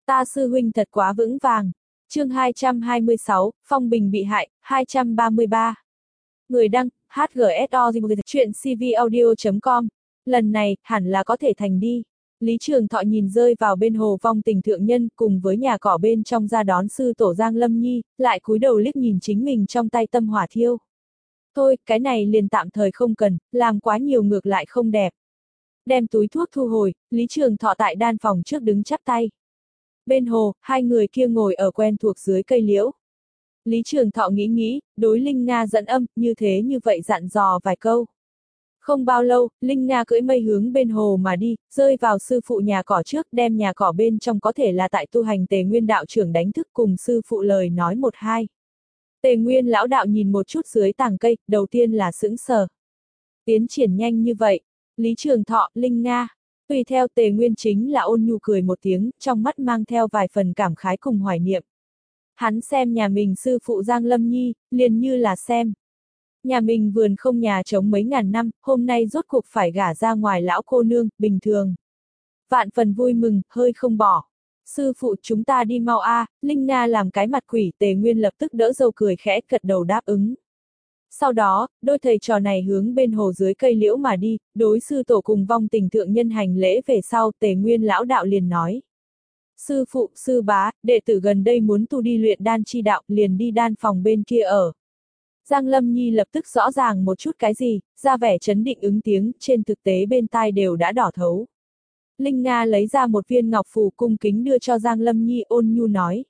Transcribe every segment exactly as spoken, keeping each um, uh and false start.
Ta sư huynh thật quá vững vàng. Chương hai trăm hai mươi sáu, Phong Bình bị hại, hai trăm ba mươi ba. Người đăng, hát giê ét o chuyện c v audio chấm com. Lần này, hẳn là có thể thành đi. Lý Trường Thọ nhìn rơi vào bên hồ vong tình thượng nhân cùng với nhà cỏ bên trong ra đón sư tổ Giang Lâm Nhi, lại cúi đầu liếc nhìn chính mình trong tay tâm hỏa thiêu. Thôi, cái này liền tạm thời không cần, làm quá nhiều ngược lại không đẹp. Đem túi thuốc thu hồi, Lý Trường Thọ tại đan phòng trước đứng chắp tay. Bên hồ, hai người kia ngồi ở quen thuộc dưới cây liễu. Lý Trường Thọ nghĩ nghĩ, đối Linh Nga dẫn âm, như thế như vậy dặn dò vài câu. Không bao lâu, Linh Nga cưỡi mây hướng bên hồ mà đi, rơi vào sư phụ nhà cỏ trước, đem nhà cỏ bên trong có thể là tại tu hành Tề Nguyên đạo trưởng đánh thức cùng sư phụ lời nói một hai. Tề Nguyên lão đạo nhìn một chút dưới tàng cây, đầu tiên là sững sờ. Tiến triển nhanh như vậy, Lý Trường Thọ, Linh Nga. Tùy theo Tề Nguyên chính là ôn nhu cười một tiếng, trong mắt mang theo vài phần cảm khái cùng hoài niệm. Hắn xem nhà mình sư phụ Giang Lâm Nhi, liền như là xem. Nhà mình vườn không nhà trống mấy ngàn năm, hôm nay rốt cuộc phải gả ra ngoài lão cô nương, bình thường. Vạn phần vui mừng, hơi không bỏ. Sư phụ chúng ta đi mau a, à, Linh Nga làm cái mặt quỷ. Tề Nguyên lập tức đỡ dâu cười khẽ gật đầu đáp ứng. Sau đó, đôi thầy trò này hướng bên hồ dưới cây liễu mà đi, đối sư tổ cùng vong tình thượng nhân hành lễ về sau, Tề Nguyên lão đạo liền nói. Sư phụ, sư bá, đệ tử gần đây muốn tu đi luyện đan chi đạo, liền đi đan phòng bên kia ở. Giang Lâm Nhi lập tức rõ ràng một chút cái gì, ra vẻ chấn định ứng tiếng, trên thực tế bên tai đều đã đỏ thấu. Linh Nga lấy ra một viên ngọc phù cung kính đưa cho Giang Lâm Nhi, ôn nhu nói.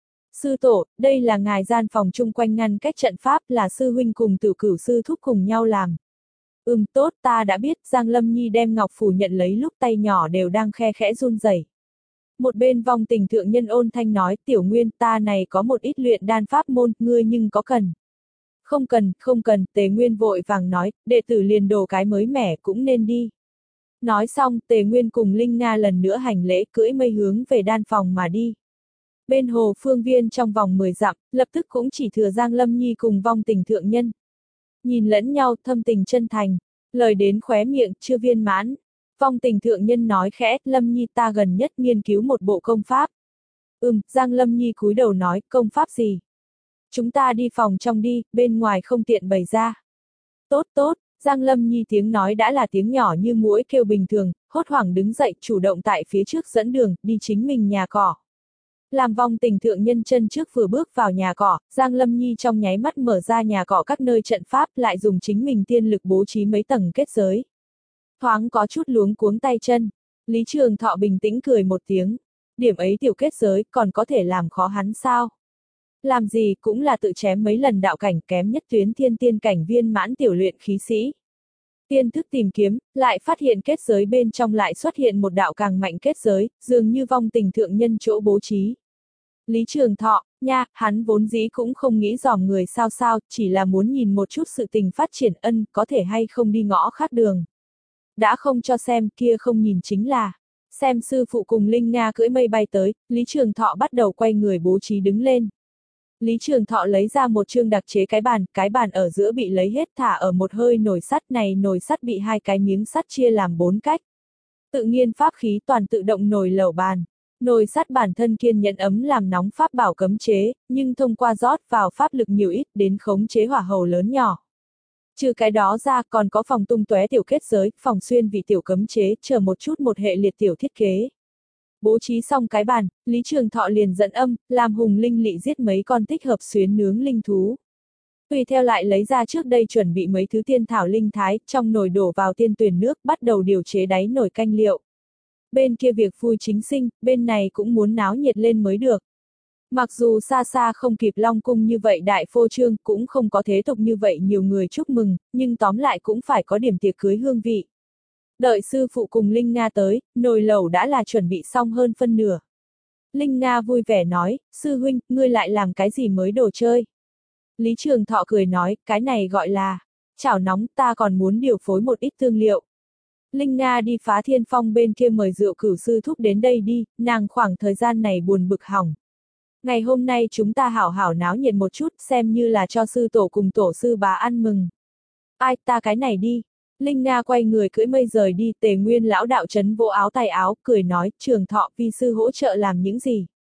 Sư tổ, đây là ngài gian phòng chung quanh ngăn cách trận pháp, là sư huynh cùng Tử Cửu sư thúc cùng nhau làm. Ừm, tốt, ta đã biết. Giang Lâm Nhi đem ngọc phù nhận lấy lúc tay nhỏ đều đang khe khẽ run rẩy. Một bên vong tình thượng nhân ôn thanh nói, Tiểu Nguyên, ta này có một ít luyện đan pháp môn, ngươi nhưng có cần. Không cần, không cần. Tề Nguyên vội vàng nói, đệ tử liền đồ cái mới mẻ cũng nên đi. Nói xong, Tề Nguyên cùng Linh Nga lần nữa hành lễ, cưỡi mây hướng về đan phòng mà đi. Bên hồ phương viên trong vòng mười dặm, lập tức cũng chỉ thừa Giang Lâm Nhi cùng vong tình thượng nhân. Nhìn lẫn nhau, thâm tình chân thành, lời đến khóe miệng, chưa viên mãn. Vong tình thượng nhân nói khẽ, Lâm Nhi ta gần nhất nghiên cứu một bộ công pháp. Ừm, Giang Lâm Nhi cúi đầu nói, công pháp gì? Chúng ta đi phòng trong đi, bên ngoài không tiện bày ra. Tốt tốt, Giang Lâm Nhi tiếng nói đã là tiếng nhỏ như muỗi kêu bình thường, hốt hoảng đứng dậy, chủ động tại phía trước dẫn đường, đi chính mình nhà cỏ. Làm vong tình thượng nhân chân trước vừa bước vào nhà cỏ, Giang Lâm Nhi trong nháy mắt mở ra nhà cỏ các nơi trận pháp, lại dùng chính mình tiên lực bố trí mấy tầng kết giới. Thoáng có chút luống cuống tay chân, Lý Trường Thọ bình tĩnh cười một tiếng. Điểm ấy tiểu kết giới còn có thể làm khó hắn sao? Làm gì cũng là tự chém mấy lần đạo cảnh, kém nhất tuyến thiên tiên cảnh viên mãn tiểu luyện khí sĩ. Tiên thức tìm kiếm, lại phát hiện kết giới bên trong lại xuất hiện một đạo càng mạnh kết giới, dường như vong tình thượng nhân chỗ bố trí. Lý Trường Thọ, nha, hắn vốn dĩ cũng không nghĩ dòm người sao sao, chỉ là muốn nhìn một chút sự tình phát triển, ân, có thể hay không đi ngõ khác đường. Đã không cho xem, kia không nhìn chính là. Xem sư phụ cùng Linh Nga cưỡi mây bay tới, Lý Trường Thọ bắt đầu quay người bố trí đứng lên. Lý Trường Thọ lấy ra một chương đặc chế cái bàn, cái bàn ở giữa bị lấy hết thả ở một hơi nồi sắt này, nồi sắt bị hai cái miếng sắt chia làm bốn cách. Tự nhiên pháp khí toàn tự động nồi lẩu bàn. Nồi sắt bản thân kiên nhẫn ấm làm nóng pháp bảo cấm chế, nhưng thông qua rót vào pháp lực nhiều ít đến khống chế hỏa hầu lớn nhỏ. Trừ cái đó ra còn có phòng tung tóe tiểu kết giới, phòng xuyên vị tiểu cấm chế, chờ một chút một hệ liệt tiểu thiết kế. Bố trí xong cái bàn, Lý Trường Thọ liền dẫn âm, làm Hùng Linh Lị giết mấy con thích hợp xuyến nướng linh thú. Tùy theo lại lấy ra trước đây chuẩn bị mấy thứ tiên thảo linh thái, trong nồi đổ vào tiên tuyển nước, bắt đầu điều chế đáy nồi canh liệu. Bên kia việc vui chính sinh, bên này cũng muốn náo nhiệt lên mới được. Mặc dù xa xa không kịp Long Cung như vậy đại phô trương, cũng không có thế tục như vậy nhiều người chúc mừng, nhưng tóm lại cũng phải có điểm tiệc cưới hương vị. Đợi sư phụ cùng Linh Nga tới, nồi lẩu đã là chuẩn bị xong hơn phân nửa. Linh Nga vui vẻ nói, sư huynh, ngươi lại làm cái gì mới đồ chơi? Lý Trường Thọ cười nói, cái này gọi là chảo nóng, ta còn muốn điều phối một ít thương liệu. Linh Nga đi Phá Thiên Phong bên kia mời Rượu Cửu sư thúc đến đây đi, nàng khoảng thời gian này buồn bực hỏng. Ngày hôm nay chúng ta hảo hảo náo nhiệt một chút, xem như là cho sư tổ cùng tổ sư bà ăn mừng. Ai, ta cái này đi. Linh Nga quay người cưỡi mây rời đi. Tề Nguyên lão đạo trấn vỗ áo tay áo, cười nói, Trường Thọ vi sư hỗ trợ làm những gì?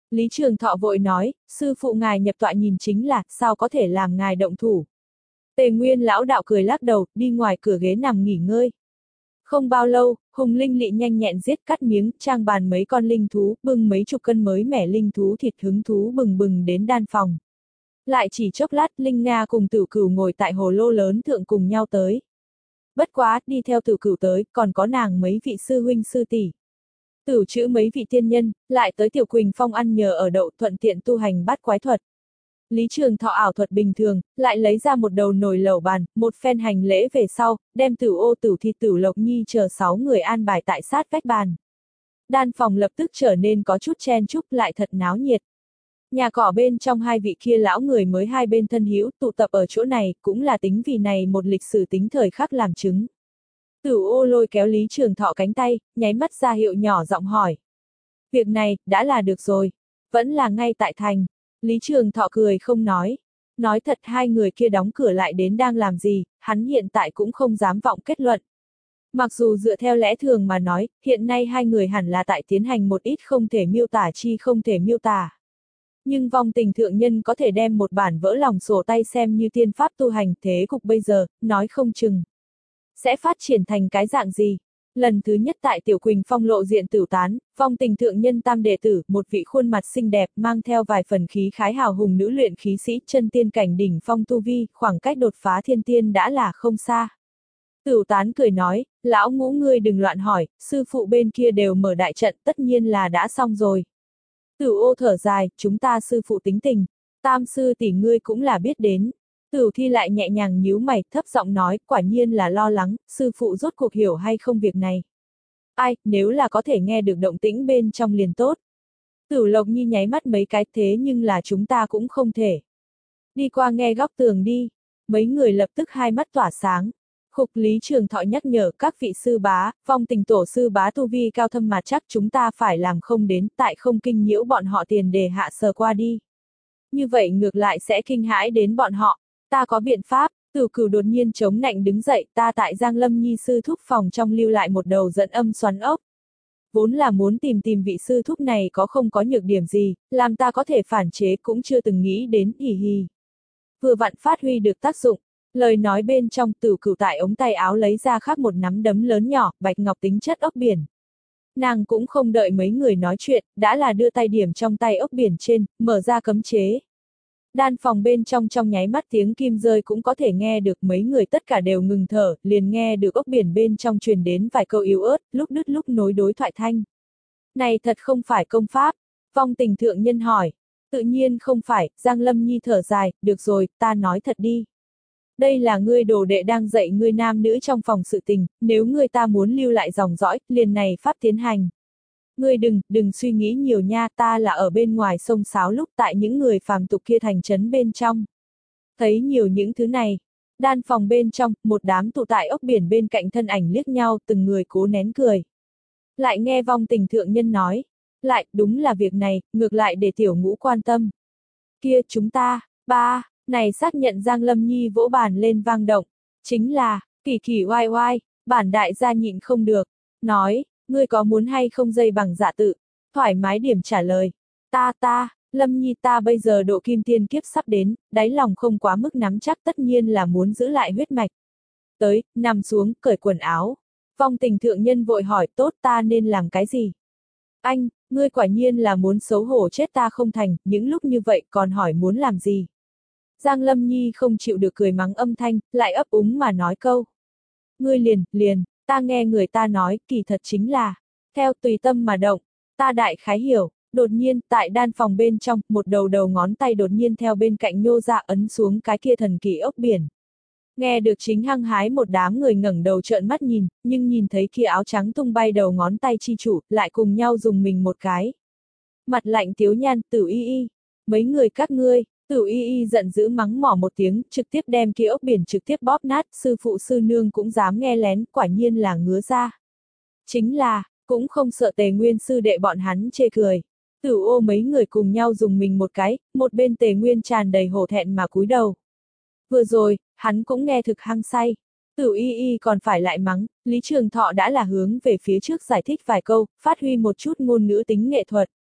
Lý Trường Thọ vội nói, sư phụ ngài nhập tọa nhìn chính là, sao có thể làm ngài động thủ. Tề Nguyên lão đạo cười lắc đầu, đi ngoài cửa ghế nằm nghỉ ngơi. Không bao lâu, Hùng Linh Lị nhanh nhẹn giết cắt miếng, trang bàn mấy con linh thú, bưng mấy chục cân mới mẻ linh thú thịt hứng thú bừng bừng đến đan phòng. Lại chỉ chốc lát, Linh Nga cùng Tử Cửu ngồi tại hồ lô lớn thượng cùng nhau tới. Bất quá, đi theo Tử Cửu tới, còn có nàng mấy vị sư huynh sư tỷ. Tửu chữ mấy vị tiên nhân, lại tới Tiểu Quỳnh Phong ăn nhờ ở đậu thuận tiện tu hành bát quái thuật. Lý Trường Thọ ảo thuật bình thường, lại lấy ra một đầu nồi lẩu bàn, một phen hành lễ về sau, đem Tử Ô Tử Thi Tử Lộc Nhi chờ sáu người an bài tại sát vách bàn. Đan phòng lập tức trở nên có chút chen chúc lại thật náo nhiệt. Nhà cỏ bên trong hai vị kia lão người mới hai bên thân hữu tụ tập ở chỗ này, cũng là tính vì này một lịch sử tính thời khắc làm chứng. Tử Ô lôi kéo Lý Trường Thọ cánh tay, nháy mắt ra hiệu nhỏ giọng hỏi. Việc này, đã là được rồi. Vẫn là ngay tại thành. Lý Trường Thọ cười không nói. Nói thật hai người kia đóng cửa lại đến đang làm gì, hắn hiện tại cũng không dám vọng kết luận. Mặc dù dựa theo lẽ thường mà nói, hiện nay hai người hẳn là tại tiến hành một ít không thể miêu tả chi không thể miêu tả. Nhưng vong tình thượng nhân có thể đem một bản vỡ lòng sổ tay xem như tiên pháp tu hành, thế cục bây giờ, nói không chừng. Sẽ phát triển thành cái dạng gì? Lần thứ nhất tại Tiểu Quỳnh Phong lộ diện tửu tán, vong tình thượng nhân tam đệ tử, một vị khuôn mặt xinh đẹp, mang theo vài phần khí khái hào hùng nữ luyện khí sĩ, chân tiên cảnh đỉnh phong tu vi, khoảng cách đột phá thiên tiên đã là không xa. Tửu tán cười nói, lão ngũ ngươi đừng loạn hỏi, sư phụ bên kia đều mở đại trận, tất nhiên là đã xong rồi. Tửu Ô thở dài, chúng ta sư phụ tính tình, tam sư tỷ ngươi cũng là biết đến. Tửu Thi lại nhẹ nhàng nhíu mày, thấp giọng nói, quả nhiên là lo lắng, sư phụ rốt cuộc hiểu hay không việc này. Ai, nếu là có thể nghe được động tĩnh bên trong liền tốt. Tửu Lộc Nhi nháy mắt mấy cái, thế nhưng là chúng ta cũng không thể. Đi qua nghe góc tường đi. Mấy người lập tức hai mắt tỏa sáng. Khục Lý Trường Thọ nhắc nhở các vị sư bá, vong tình tổ sư bá tu vi cao thâm mà chắc chúng ta phải làm không đến, tại không kinh nhiễu bọn họ tiền đề hạ sờ qua đi. Như vậy ngược lại sẽ kinh hãi đến bọn họ. Ta có biện pháp. Tử Cửu đột nhiên chống nạnh đứng dậy, ta tại Giang Lâm Nhi sư thúc phòng trong lưu lại một đầu dẫn âm xoắn ốc. Vốn là muốn tìm tìm vị sư thúc này có không có nhược điểm gì, làm ta có thể phản chế cũng chưa từng nghĩ đến, hì hì. Vừa vặn phát huy được tác dụng. Lời nói bên trong, Tử Cửu tại ống tay áo lấy ra khác một nắm đấm lớn nhỏ, bạch ngọc tính chất ốc biển. Nàng cũng không đợi mấy người nói chuyện, đã là đưa tay điểm trong tay ốc biển trên, mở ra cấm chế. Đan phòng bên trong trong nháy mắt tiếng kim rơi cũng có thể nghe được, mấy người tất cả đều ngừng thở, liền nghe được ốc biển bên trong truyền đến vài câu yếu ớt, lúc đứt lúc nối đối thoại thanh. Này thật không phải công pháp? Vong tình thượng nhân hỏi. Tự nhiên không phải, Giang Lâm Nhi thở dài, được rồi, ta nói thật đi. Đây là ngươi đồ đệ đang dạy ngươi nam nữ trong phòng sự tình, nếu ngươi ta muốn lưu lại dòng dõi, liền này pháp tiến hành. Ngươi đừng, đừng suy nghĩ nhiều nha, ta là ở bên ngoài sông Sáo lúc tại những người phàm tục kia thành trấn bên trong. Thấy nhiều những thứ này. Đan phòng bên trong, một đám tụ tại ốc biển bên cạnh thân ảnh liếc nhau, từng người cố nén cười. Lại nghe vong tình thượng nhân nói. Lại, đúng là việc này, ngược lại để tiểu ngũ quan tâm. Kia, chúng ta, ba, này xác nhận Giang Lâm Nhi vỗ bàn lên vang động. Chính là, kỳ kỳ oai oai, bản đại gia nhịn không được. Nói, ngươi có muốn hay không dây bằng dạ tự, thoải mái điểm trả lời. Ta ta, Lâm Nhi ta bây giờ độ kim tiên kiếp sắp đến, đáy lòng không quá mức nắm chắc, tất nhiên là muốn giữ lại huyết mạch. Tới, nằm xuống, cởi quần áo. Vong tình thượng nhân vội hỏi, tốt, ta nên làm cái gì? Anh, ngươi quả nhiên là muốn xấu hổ chết ta không thành, những lúc như vậy còn hỏi muốn làm gì? Giang Lâm Nhi không chịu được cười mắng âm thanh, lại ấp úng mà nói câu. Ngươi liền, liền, ta nghe người ta nói, kỳ thật chính là, theo tùy tâm mà động, ta đại khái hiểu. Đột nhiên, tại đan phòng bên trong, một đầu đầu ngón tay đột nhiên theo bên cạnh nhô ra ấn xuống cái kia thần kỳ ốc biển. Nghe được chính hăng hái một đám người ngẩng đầu trợn mắt nhìn, nhưng nhìn thấy kia áo trắng tung bay đầu ngón tay chi chủ, lại cùng nhau dùng mình một cái. Mặt lạnh tiếu nhan, Tử Y Y. Mấy người các ngươi, Tử Y Y giận dữ mắng mỏ một tiếng, trực tiếp đem kia ốc biển trực tiếp bóp nát, sư phụ sư nương cũng dám nghe lén, quả nhiên là ngứa ra. Chính là, cũng không sợ Tề Nguyên sư đệ bọn hắn chê cười. Tử Ô mấy người cùng nhau dùng mình một cái, một bên Tề Nguyên tràn đầy hổ thẹn mà cúi đầu. Vừa rồi, hắn cũng nghe thực hăng say. Tử Y Y còn phải lại mắng, Lý Trường Thọ đã là hướng về phía trước giải thích vài câu, phát huy một chút ngôn ngữ tính nghệ thuật.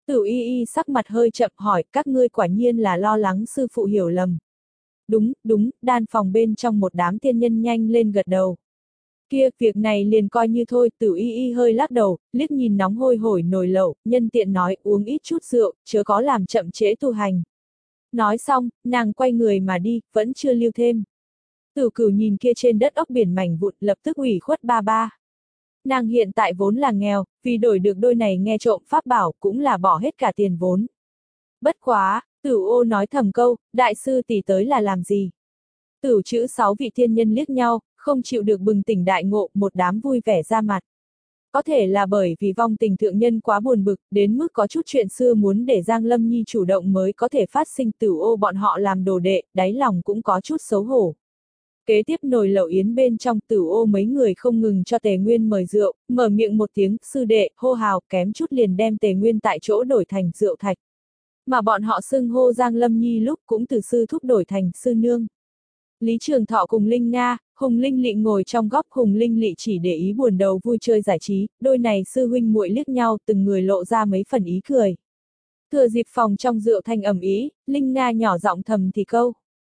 Tử Y Y sắc mặt hơi chậm hỏi, các ngươi quả nhiên là lo lắng sư phụ hiểu lầm. Đúng, đúng, đan phòng bên trong một đám tiên nhân nhanh lên gật đầu. Kia, việc này liền coi như thôi, Tử Y Y hơi lắc đầu, liếc nhìn nóng hôi hổi nồi lẩu, nhân tiện nói uống ít chút rượu, chớ có làm chậm trễ tu hành. Nói xong, nàng quay người mà đi, vẫn chưa lưu thêm. Tử Cửu nhìn kia trên đất ốc biển mảnh vụn, lập tức ủy khuất ba ba. Nàng hiện tại vốn là nghèo, vì đổi được đôi này nghe trộm pháp bảo cũng là bỏ hết cả tiền vốn. Bất quá, Tử Ô nói thầm câu, đại sư tỷ tới là làm gì? Tử chữ sáu vị thiên nhân liếc nhau, không chịu được bừng tỉnh đại ngộ, một đám vui vẻ ra mặt. Có thể là bởi vì vong tình thượng nhân quá buồn bực, đến mức có chút chuyện xưa muốn để Giang Lâm Nhi chủ động mới có thể phát sinh. Tử Ô bọn họ làm đồ đệ, đáy lòng cũng có chút xấu hổ. Kế tiếp nồi lẩu yến bên trong, Tử Ô mấy người không ngừng cho Tề Nguyên mời rượu, mở miệng một tiếng, sư đệ, hô hào, kém chút liền đem Tề Nguyên tại chỗ đổi thành rượu thạch. Mà bọn họ xưng hô Giang Lâm Nhi lúc cũng từ sư thúc đổi thành sư nương. Lý Trường Thọ cùng Linh Nga, Hùng Linh Lị ngồi trong góc, Hùng Linh Lị chỉ để ý buồn đầu vui chơi giải trí, đôi này sư huynh muội liếc nhau, từng người lộ ra mấy phần ý cười. Thừa dịp phòng trong rượu thanh ầm ĩ, Linh Nga nhỏ giọng thầm thì câu.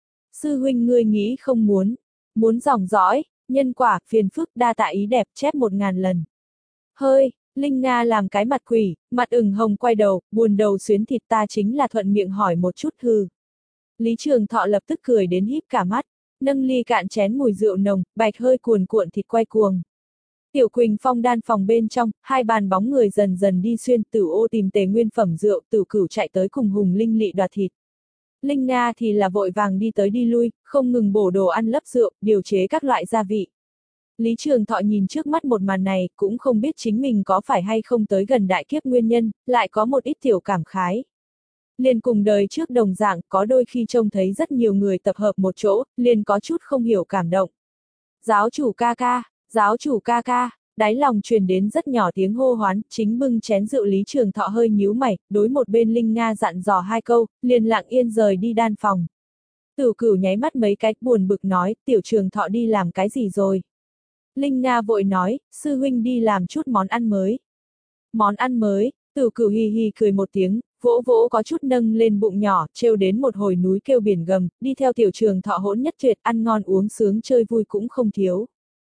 Sư huynh ngươi nghĩ không muốn, muốn dòng dõi, nhân quả, phiền phức, đa tạ ý đẹp, chép một ngàn lần. Hơi, Linh Nga làm cái mặt quỷ, mặt ửng hồng quay đầu, buồn đầu xuyến thịt, ta chính là thuận miệng hỏi một chút hừ. Lý Trường Thọ lập tức cười đến híp cả mắt, nâng ly cạn chén mùi rượu nồng, bạch hơi cuồn cuộn thịt quay cuồng. Tiểu Quỳnh Phong đan phòng bên trong, hai bàn bóng người dần dần đi xuyên. Tử Ô tìm Tề Nguyên phẩm rượu, Tử Cửu chạy tới cùng Hùng Linh Lị đoạt thịt. Linh Nga thì là vội vàng đi tới đi lui, không ngừng bổ đồ ăn lấp rượu, điều chế các loại gia vị. Lý Trường Thọ nhìn trước mắt một màn này, cũng không biết chính mình có phải hay không tới gần đại kiếp nguyên nhân, lại có một ít tiểu cảm khái. Liền cùng đời trước đồng dạng, có đôi khi trông thấy rất nhiều người tập hợp một chỗ, liền có chút không hiểu cảm động. Giáo chủ ca ca, giáo chủ ca ca, đáy lòng truyền đến rất nhỏ tiếng hô hoán, chính bưng chén rượu Lý Trường Thọ hơi nhíu mày, đối một bên Linh Nga dặn dò hai câu, liền lặng yên rời đi đan phòng. Tử Cửu nháy mắt mấy cái, buồn bực nói, Tiểu Trường Thọ đi làm cái gì rồi? Linh Nga vội nói, sư huynh đi làm chút món ăn mới. Món ăn mới, Tử Cửu hì hì cười một tiếng, vỗ vỗ có chút nâng lên bụng nhỏ, trêu đến một hồi núi kêu biển gầm, đi theo Tiểu Trường Thọ hỗn nhất tuyệt, ăn ngon uống sướng chơi vui cũng không thiếu.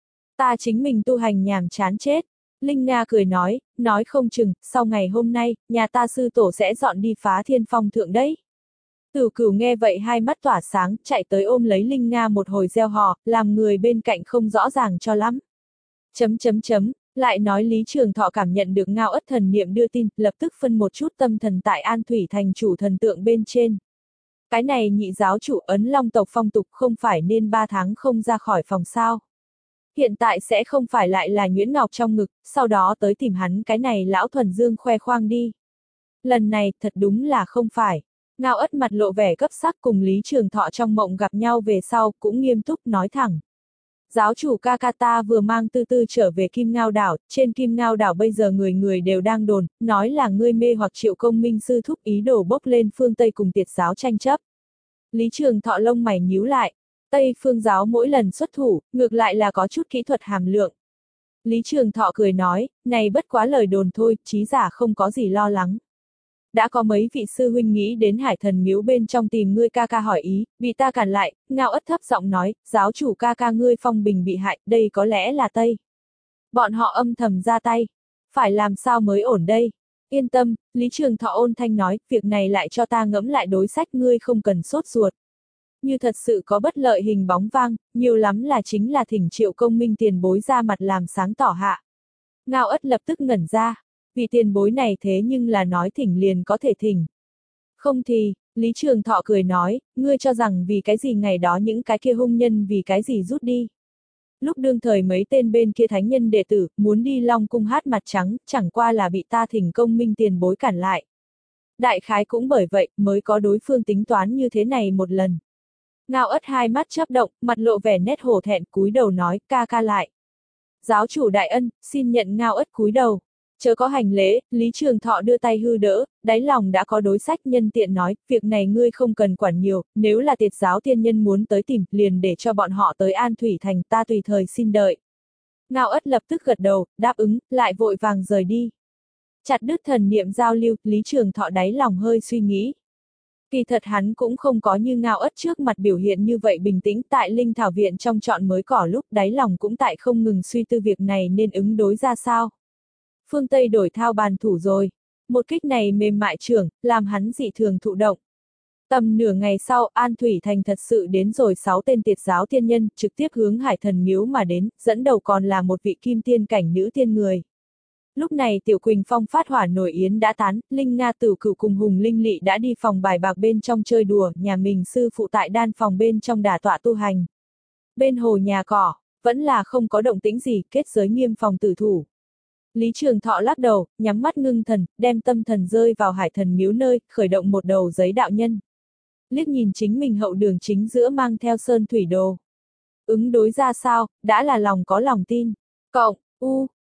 Ta chính mình tu hành nhàm chán chết. Linh Nga cười nói, nói không chừng, sau ngày hôm nay, nhà ta sư tổ sẽ dọn đi Phá Thiên Phong thượng đấy. Tử Cửu nghe vậy hai mắt tỏa sáng, chạy tới ôm lấy Linh Nga một hồi reo hò, làm người bên cạnh không rõ ràng cho lắm. Chấm chấm chấm, lại nói Lý Trường Thọ cảm nhận được Ngao Ất thần niệm đưa tin, lập tức phân một chút tâm thần tại An Thủy thành chủ thần tượng bên trên. Cái này nhị giáo chủ Ấn Long tộc phong tục không phải nên ba tháng không ra khỏi phòng sao. Hiện tại sẽ không phải lại là nhuyễn ngọc trong ngực, sau đó tới tìm hắn cái này lão thuần dương khoe khoang đi. Lần này, thật đúng là không phải. Ngao Ất mặt lộ vẻ cấp sắc cùng Lý Trường Thọ trong mộng gặp nhau về sau, cũng nghiêm túc nói thẳng. Giáo chủ ca ca ta vừa mang tư tư trở về Kim Ngao đảo, trên Kim Ngao đảo bây giờ người người đều đang đồn, nói là ngươi mê hoặc Triệu Công Minh sư thúc ý đồ bốc lên phương Tây cùng Tiệt giáo tranh chấp. Lý Trường Thọ lông mày nhíu lại, Tây phương giáo mỗi lần xuất thủ, ngược lại là có chút kỹ thuật hàm lượng. Lý Trường Thọ cười nói, này bất quá lời đồn thôi, trí giả không có gì lo lắng. Đã có mấy vị sư huynh nghĩ đến Hải Thần miếu bên trong tìm ngươi ca ca hỏi ý, bị ta cản lại. Ngao Ất thấp giọng nói, giáo chủ ca ca ngươi phong bình bị hại, đây có lẽ là Tây. Bọn họ âm thầm ra tay. Phải làm sao mới ổn đây? Yên tâm, Lý Trường Thọ ôn thanh nói, việc này lại cho ta ngẫm lại đối sách, ngươi không cần sốt ruột. Như thật sự có bất lợi hình bóng vang, nhiều lắm là chính là thỉnh Triệu Công Minh tiền bối ra mặt làm sáng tỏ hạ. Ngao Ất lập tức ngẩn ra. Vì tiền bối này thế nhưng là nói thỉnh liền có thể thỉnh. Không thì, Lý Trường Thọ cười nói, ngươi cho rằng vì cái gì ngày đó những cái kia hung nhân vì cái gì rút đi. Lúc đương thời mấy tên bên kia thánh nhân đệ tử, muốn đi Long Cung hát mặt trắng, chẳng qua là bị ta thỉnh Công Minh tiền bối cản lại. Đại khái cũng bởi vậy, mới có đối phương tính toán như thế này một lần. Ngao Ất hai mắt chớp động, mặt lộ vẻ nét hổ thẹn, cúi đầu nói, ca ca lại. Giáo chủ đại ân, xin nhận Ngao Ất cúi đầu. Chớ có hành lễ, Lý Trường Thọ đưa tay hư đỡ, đáy lòng đã có đối sách, nhân tiện nói, việc này ngươi không cần quản nhiều, nếu là Tiệt giáo tiên nhân muốn tới tìm, liền để cho bọn họ tới An Thủy thành, ta tùy thời xin đợi. Ngao Ất lập tức gật đầu, đáp ứng, lại vội vàng rời đi. Chặt đứt thần niệm giao lưu, Lý Trường Thọ đáy lòng hơi suy nghĩ. Kỳ thật hắn cũng không có như Ngao Ất trước mặt biểu hiện như vậy bình tĩnh, tại Linh Thảo Viện trong chọn mới cỏ lúc đáy lòng cũng tại không ngừng suy tư việc này nên ứng đối ra sao. Phương Tây đổi thao bàn thủ rồi. Một kích này mềm mại trưởng, làm hắn dị thường thụ động. Tầm nửa ngày sau, An Thủy Thành thật sự đến rồi sáu tên tiệt giáo tiên nhân, trực tiếp hướng Hải Thần Miếu mà đến, dẫn đầu còn là một vị kim tiên cảnh nữ tiên người. Lúc này Tiểu Quỳnh Phong phát hỏa nổi yến đã tán, Linh Nga Tử Cửu cùng Hùng Linh Lị đã đi phòng bài bạc bên trong chơi đùa, nhà mình sư phụ tại đan phòng bên trong đả tọa tu hành. Bên hồ nhà cỏ, vẫn là không có động tĩnh gì, kết giới nghiêm phòng tử thủ. Lý Trường Thọ lắc đầu, nhắm mắt ngưng thần, đem tâm thần rơi vào Hải Thần Miếu nơi, khởi động một đầu giấy đạo nhân. Liếc nhìn chính mình hậu đường chính giữa mang theo sơn thủy đồ. Ứng đối ra sao, đã là lòng có lòng tin. Cộng, u,